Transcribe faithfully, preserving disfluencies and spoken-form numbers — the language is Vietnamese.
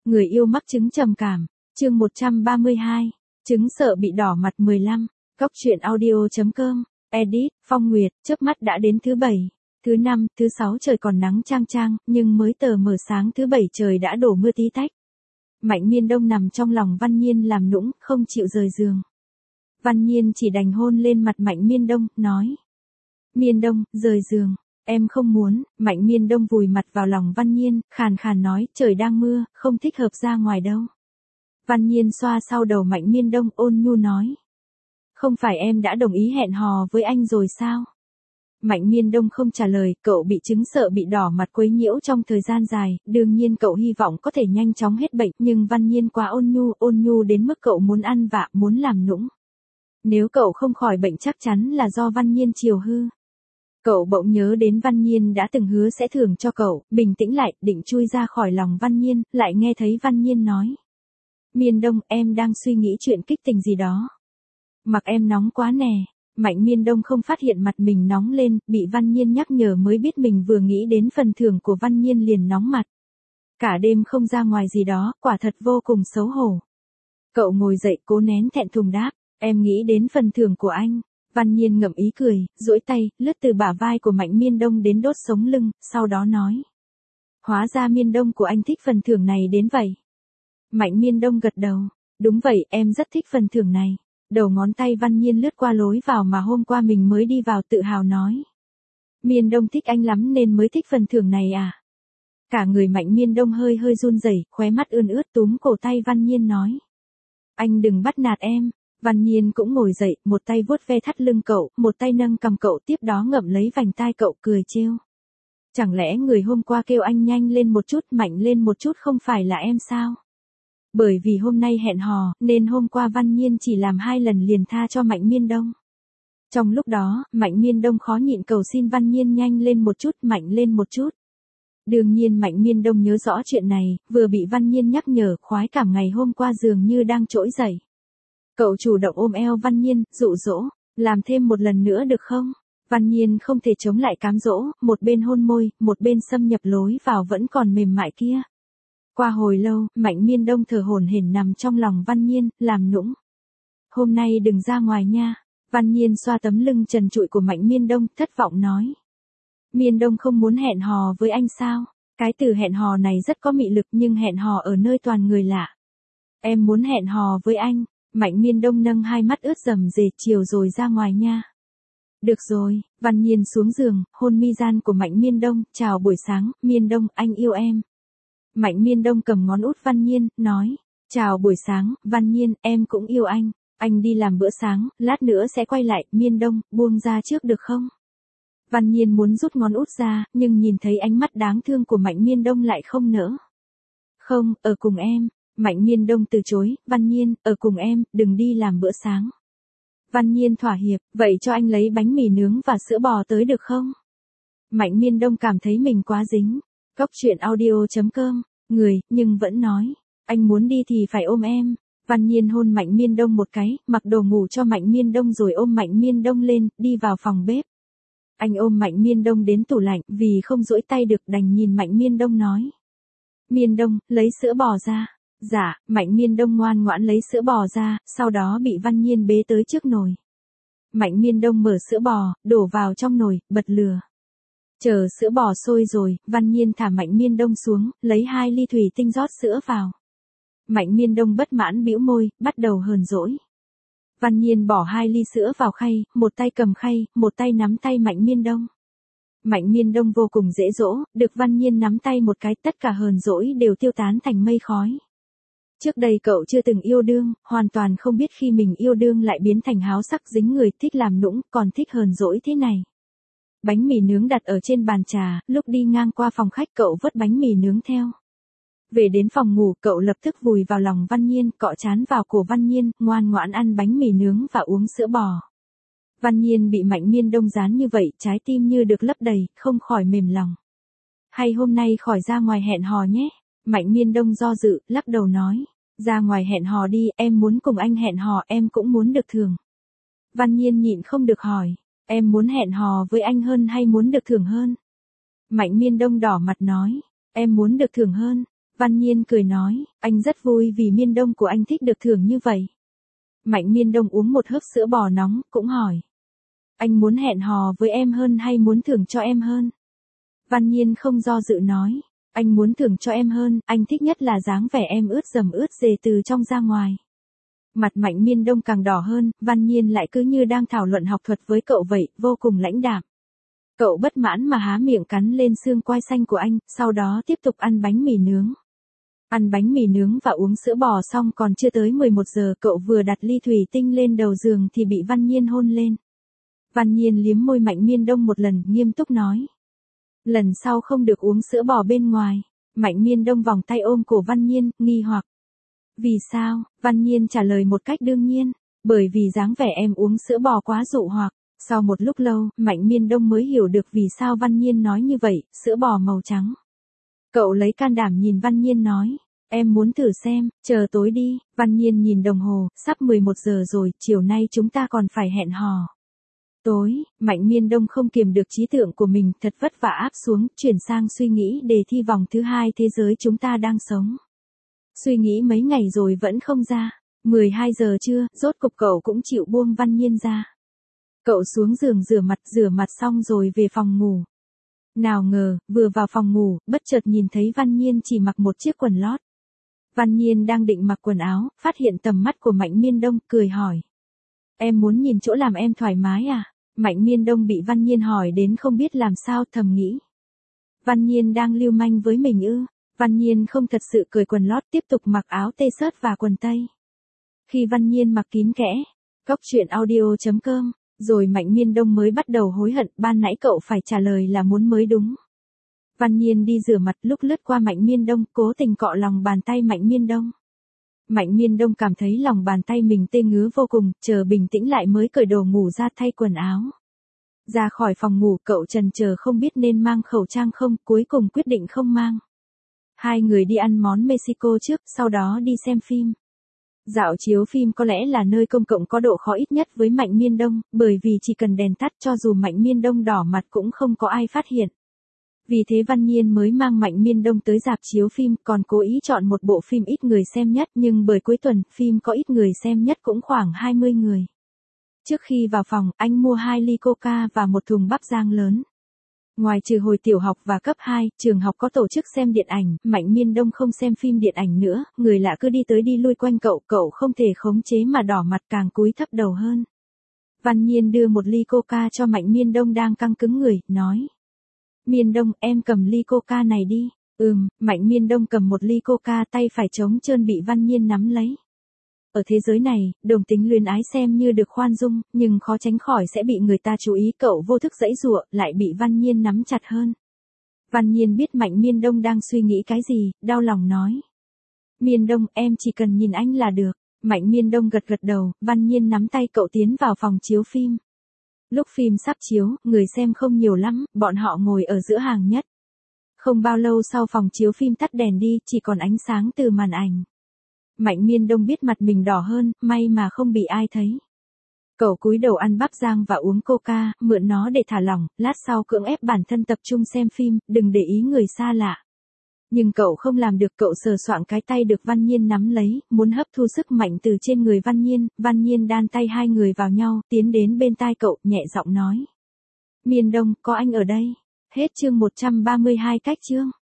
Người yêu mắc chứng trầm cảm, chương một trăm ba mươi hai, chứng sợ bị đỏ mặt mười lăm, góc truyện audio.com, edit, Phong Nguyệt, chớp mắt đã đến thứ bảy, thứ năm, thứ sáu trời còn nắng chang chang, nhưng mới tờ mờ sáng thứ bảy trời đã đổ mưa tí tách. Mạnh Miên Đông nằm trong lòng Văn Nhiên làm nũng, không chịu rời giường. Văn Nhiên chỉ đành hôn lên mặt Mạnh Miên Đông, nói. Miên Đông, rời giường. Em không muốn. Mạnh Miên Đông vùi mặt vào lòng Văn Nhiên, khàn khàn nói, trời đang mưa, không thích hợp ra ngoài đâu. Văn Nhiên xoa sau đầu Mạnh Miên Đông, ôn nhu nói. Không phải em đã đồng ý hẹn hò với anh rồi sao? Mạnh Miên Đông không trả lời, cậu bị chứng sợ bị đỏ mặt quấy nhiễu trong thời gian dài, đương nhiên cậu hy vọng có thể nhanh chóng hết bệnh, nhưng Văn Nhiên quá ôn nhu, ôn nhu đến mức cậu muốn ăn vạ, muốn làm nũng. Nếu cậu không khỏi bệnh chắc chắn là do Văn Nhiên chiều hư. Cậu bỗng nhớ đến Văn Nhiên đã từng hứa sẽ thưởng cho cậu, bình tĩnh lại, định chui ra khỏi lòng Văn Nhiên, lại nghe thấy Văn Nhiên nói. Miên Đông, em đang suy nghĩ chuyện kích tình gì đó. Mặc em nóng quá nè. Mạnh Miên Đông không phát hiện mặt mình nóng lên, bị Văn Nhiên nhắc nhở mới biết mình vừa nghĩ đến phần thưởng của Văn Nhiên liền nóng mặt. Cả đêm không ra ngoài gì đó, quả thật vô cùng xấu hổ. Cậu ngồi dậy cố nén thẹn thùng đáp, em nghĩ đến phần thưởng của anh. Văn Nhiên ngậm ý cười, duỗi tay, lướt từ bả vai của Mạnh Miên Đông đến đốt sống lưng, sau đó nói. Hóa ra Miên Đông của anh thích phần thưởng này đến vậy. Mạnh Miên Đông gật đầu, đúng vậy, em rất thích phần thưởng này. Đầu ngón tay Văn Nhiên lướt qua lối vào mà hôm qua mình mới đi vào, tự hào nói. Miên Đông thích anh lắm nên mới thích phần thưởng này à? Cả người Mạnh Miên Đông hơi hơi run rẩy, khóe mắt ươn ướt túm cổ tay Văn Nhiên nói. Anh đừng bắt nạt em. Văn Nhiên cũng ngồi dậy, một tay vuốt ve thắt lưng cậu, một tay nâng cầm cậu, tiếp đó ngậm lấy vành tai cậu, cười trêu. Chẳng lẽ người hôm qua kêu anh nhanh lên một chút, mạnh lên một chút không phải là em sao? Bởi vì hôm nay hẹn hò, nên hôm qua Văn Nhiên chỉ làm hai lần liền tha cho Mạnh Miên Đông. Trong lúc đó, Mạnh Miên Đông khó nhịn cầu xin Văn Nhiên nhanh lên một chút, mạnh lên một chút. Đương nhiên Mạnh Miên Đông nhớ rõ chuyện này, vừa bị Văn Nhiên nhắc nhở, khoái cảm ngày hôm qua dường như đang trỗi dậy. Cậu chủ động ôm eo Văn Nhiên, dụ dỗ, làm thêm một lần nữa được không? Văn Nhiên không thể chống lại cám dỗ, một bên hôn môi, một bên xâm nhập lối vào vẫn còn mềm mại kia. Qua hồi lâu, Mạnh Miên Đông thở hổn hển nằm trong lòng Văn Nhiên, làm nũng. Hôm nay đừng ra ngoài nha. Văn Nhiên xoa tấm lưng trần trụi của Mạnh Miên Đông, thất vọng nói. Miên Đông không muốn hẹn hò với anh sao? Cái từ hẹn hò này rất có mị lực nhưng hẹn hò ở nơi toàn người lạ. Em muốn hẹn hò với anh. Mạnh Miên Đông nâng hai mắt ướt rầm rề, chiều rồi ra ngoài nha. Được rồi. Văn Nhiên xuống giường, hôn mi gian của Mạnh Miên Đông, chào buổi sáng, Miên Đông, anh yêu em. Mạnh Miên Đông cầm ngón út Văn Nhiên, nói, chào buổi sáng, Văn Nhiên, em cũng yêu anh, anh đi làm bữa sáng, lát nữa sẽ quay lại, Miên Đông, buông ra trước được không? Văn Nhiên muốn rút ngón út ra, nhưng nhìn thấy ánh mắt đáng thương của Mạnh Miên Đông lại không nỡ. Không, ở cùng em. Mạnh Miên Đông từ chối, Văn Nhiên, ở cùng em, đừng đi làm bữa sáng. Văn Nhiên thỏa hiệp, vậy cho anh lấy bánh mì nướng và sữa bò tới được không? Mạnh Miên Đông cảm thấy mình quá dính. Góc truyện audio.com, người, nhưng vẫn nói, anh muốn đi thì phải ôm em. Văn Nhiên hôn Mạnh Miên Đông một cái, mặc đồ ngủ cho Mạnh Miên Đông rồi ôm Mạnh Miên Đông lên, đi vào phòng bếp. Anh ôm Mạnh Miên Đông đến tủ lạnh, vì không duỗi tay được đành nhìn Mạnh Miên Đông nói. Miên Đông, lấy sữa bò ra. Dạ, Mạnh Miên Đông ngoan ngoãn lấy sữa bò ra, sau đó bị Văn Nhiên bế tới trước nồi. Mạnh Miên Đông mở sữa bò, đổ vào trong nồi, bật lửa. Chờ sữa bò sôi rồi, Văn Nhiên thả Mạnh Miên Đông xuống, lấy hai ly thủy tinh rót sữa vào. Mạnh Miên Đông bất mãn bĩu môi, bắt đầu hờn dỗi. Văn Nhiên bỏ hai ly sữa vào khay, một tay cầm khay, một tay nắm tay Mạnh Miên Đông. Mạnh Miên Đông vô cùng dễ dỗ, được Văn Nhiên nắm tay một cái, tất cả hờn dỗi đều tiêu tán thành mây khói. Trước đây cậu chưa từng yêu đương, hoàn toàn không biết khi mình yêu đương lại biến thành háo sắc dính người, thích làm nũng, còn thích hờn dỗi thế này. Bánh mì nướng đặt ở trên bàn trà, lúc đi ngang qua phòng khách cậu vớt bánh mì nướng theo. Về đến phòng ngủ, cậu lập tức vùi vào lòng Văn Nhiên, cọ trán vào cổ Văn Nhiên, ngoan ngoãn ăn bánh mì nướng và uống sữa bò. Văn Nhiên bị Mạnh Miên Đông dán như vậy, trái tim như được lấp đầy, không khỏi mềm lòng. Hay hôm nay khỏi ra ngoài hẹn hò nhé. Mạnh Miên Đông do dự, lắc đầu nói. Ra ngoài hẹn hò đi, em muốn cùng anh hẹn hò, em cũng muốn được thưởng. Văn Nhiên nhịn không được hỏi. Em muốn hẹn hò với anh hơn hay muốn được thưởng hơn? Mạnh Miên Đông đỏ mặt nói. Em muốn được thưởng hơn. Văn Nhiên cười nói, anh rất vui vì Miên Đông của anh thích được thưởng như vậy. Mạnh Miên Đông uống một hớp sữa bò nóng, cũng hỏi. Anh muốn hẹn hò với em hơn hay muốn thưởng cho em hơn? Văn Nhiên không do dự nói, anh muốn thưởng cho em hơn, anh thích nhất là dáng vẻ em ướt dầm ướt dề từ trong ra ngoài. Mặt Mạnh Miên Đông càng đỏ hơn, Văn Nhiên lại cứ như đang thảo luận học thuật với cậu vậy, vô cùng lãnh đạm. Cậu bất mãn mà há miệng cắn lên xương quai xanh của anh, sau đó tiếp tục ăn bánh mì nướng. Ăn bánh mì nướng và uống sữa bò xong còn chưa tới mười một giờ, cậu vừa đặt ly thủy tinh lên đầu giường thì bị Văn Nhiên hôn lên. Văn Nhiên liếm môi Mạnh Miên Đông một lần, nghiêm túc nói. Lần sau không được uống sữa bò bên ngoài. Mạnh Miên Đông vòng tay ôm cổ Văn Nhiên, nghi hoặc. Vì sao? Văn Nhiên trả lời một cách đương nhiên. Bởi vì dáng vẻ em uống sữa bò quá dụ hoặc. Sau một lúc lâu, Mạnh Miên Đông mới hiểu được vì sao Văn Nhiên nói như vậy, sữa bò màu trắng. Cậu lấy can đảm nhìn Văn Nhiên nói. Em muốn thử xem, chờ tối đi. Văn Nhiên nhìn đồng hồ, sắp mười một giờ rồi, chiều nay chúng ta còn phải hẹn hò. Tối, Mạnh Miên Đông không kiềm được trí tưởng của mình, thật vất vả áp xuống, chuyển sang suy nghĩ đề thi vòng thứ hai thế giới chúng ta đang sống. Suy nghĩ mấy ngày rồi vẫn không ra. mười hai giờ trưa, rốt cục cậu cũng chịu buông Văn Nhiên ra. Cậu xuống giường rửa mặt, rửa mặt xong rồi về phòng ngủ. Nào ngờ, vừa vào phòng ngủ, bất chợt nhìn thấy Văn Nhiên chỉ mặc một chiếc quần lót. Văn Nhiên đang định mặc quần áo, phát hiện tầm mắt của Mạnh Miên Đông, cười hỏi. Em muốn nhìn chỗ làm em thoải mái à? Mạnh Miên Đông bị Văn Nhiên hỏi đến không biết làm sao, thầm nghĩ. Văn Nhiên đang lưu manh với mình ư? Văn Nhiên không thật sự cởi quần lót, tiếp tục mặc áo t-shirt và quần tây. Khi Văn Nhiên mặc kín kẽ, cốc truyện audio chấm com, rồi Mạnh Miên Đông mới bắt đầu hối hận, ban nãy cậu phải trả lời là muốn mới đúng. Văn Nhiên đi rửa mặt, lúc lướt qua Mạnh Miên Đông, cố tình cọ lòng bàn tay Mạnh Miên Đông. Mạnh Miên Đông cảm thấy lòng bàn tay mình tê ngứa vô cùng, chờ bình tĩnh lại mới cởi đồ ngủ ra thay quần áo. Ra khỏi phòng ngủ, cậu chần chờ không biết nên mang khẩu trang không, cuối cùng quyết định không mang. Hai người đi ăn món Mexico trước, sau đó đi xem phim. Dạo chiếu phim có lẽ là nơi công cộng có độ khó ít nhất với Mạnh Miên Đông, bởi vì chỉ cần đèn tắt cho dù Mạnh Miên Đông đỏ mặt cũng không có ai phát hiện. Vì thế Văn Nhiên mới mang Mạnh Miên Đông tới rạp chiếu phim, còn cố ý chọn một bộ phim ít người xem nhất, nhưng bởi cuối tuần, phim có ít người xem nhất cũng khoảng hai mươi người. Trước khi vào phòng, anh mua hai ly coca và một thùng bắp rang lớn. Ngoài trừ hồi tiểu học và cấp hai, trường học có tổ chức xem điện ảnh, Mạnh Miên Đông không xem phim điện ảnh nữa, người lạ cứ đi tới đi lui quanh cậu, cậu không thể khống chế mà đỏ mặt, càng cúi thấp đầu hơn. Văn Nhiên đưa một ly coca cho Mạnh Miên Đông đang căng cứng người, nói. Miên Đông, em cầm ly coca này đi. Ừm, Mạnh Miên Đông cầm một ly coca, tay phải trống trơn bị Văn Nhiên nắm lấy. Ở thế giới này, đồng tính luyến ái xem như được khoan dung, nhưng khó tránh khỏi sẽ bị người ta chú ý, cậu vô thức giãy giụa, lại bị Văn Nhiên nắm chặt hơn. Văn Nhiên biết Mạnh Miên Đông đang suy nghĩ cái gì, đau lòng nói. Miên Đông, em chỉ cần nhìn anh là được. Mạnh Miên Đông gật gật đầu, Văn Nhiên nắm tay cậu tiến vào phòng chiếu phim. Lúc phim sắp chiếu, người xem không nhiều lắm, bọn họ ngồi ở giữa hàng nhất. Không bao lâu sau phòng chiếu phim tắt đèn đi, chỉ còn ánh sáng từ màn ảnh. Mạnh Miên Đông biết mặt mình đỏ hơn, may mà không bị ai thấy. Cậu cúi đầu ăn bắp rang và uống coca, mượn nó để thả lỏng, lát sau cưỡng ép bản thân tập trung xem phim, đừng để ý người xa lạ. Nhưng cậu không làm được, cậu sờ soạng cái tay được Văn Nhiên nắm lấy, muốn hấp thu sức mạnh từ trên người Văn Nhiên, Văn Nhiên đan tay hai người vào nhau, tiến đến bên tai cậu, nhẹ giọng nói. Miên Đông, có anh ở đây. Hết chương một trăm ba mươi hai cách chương.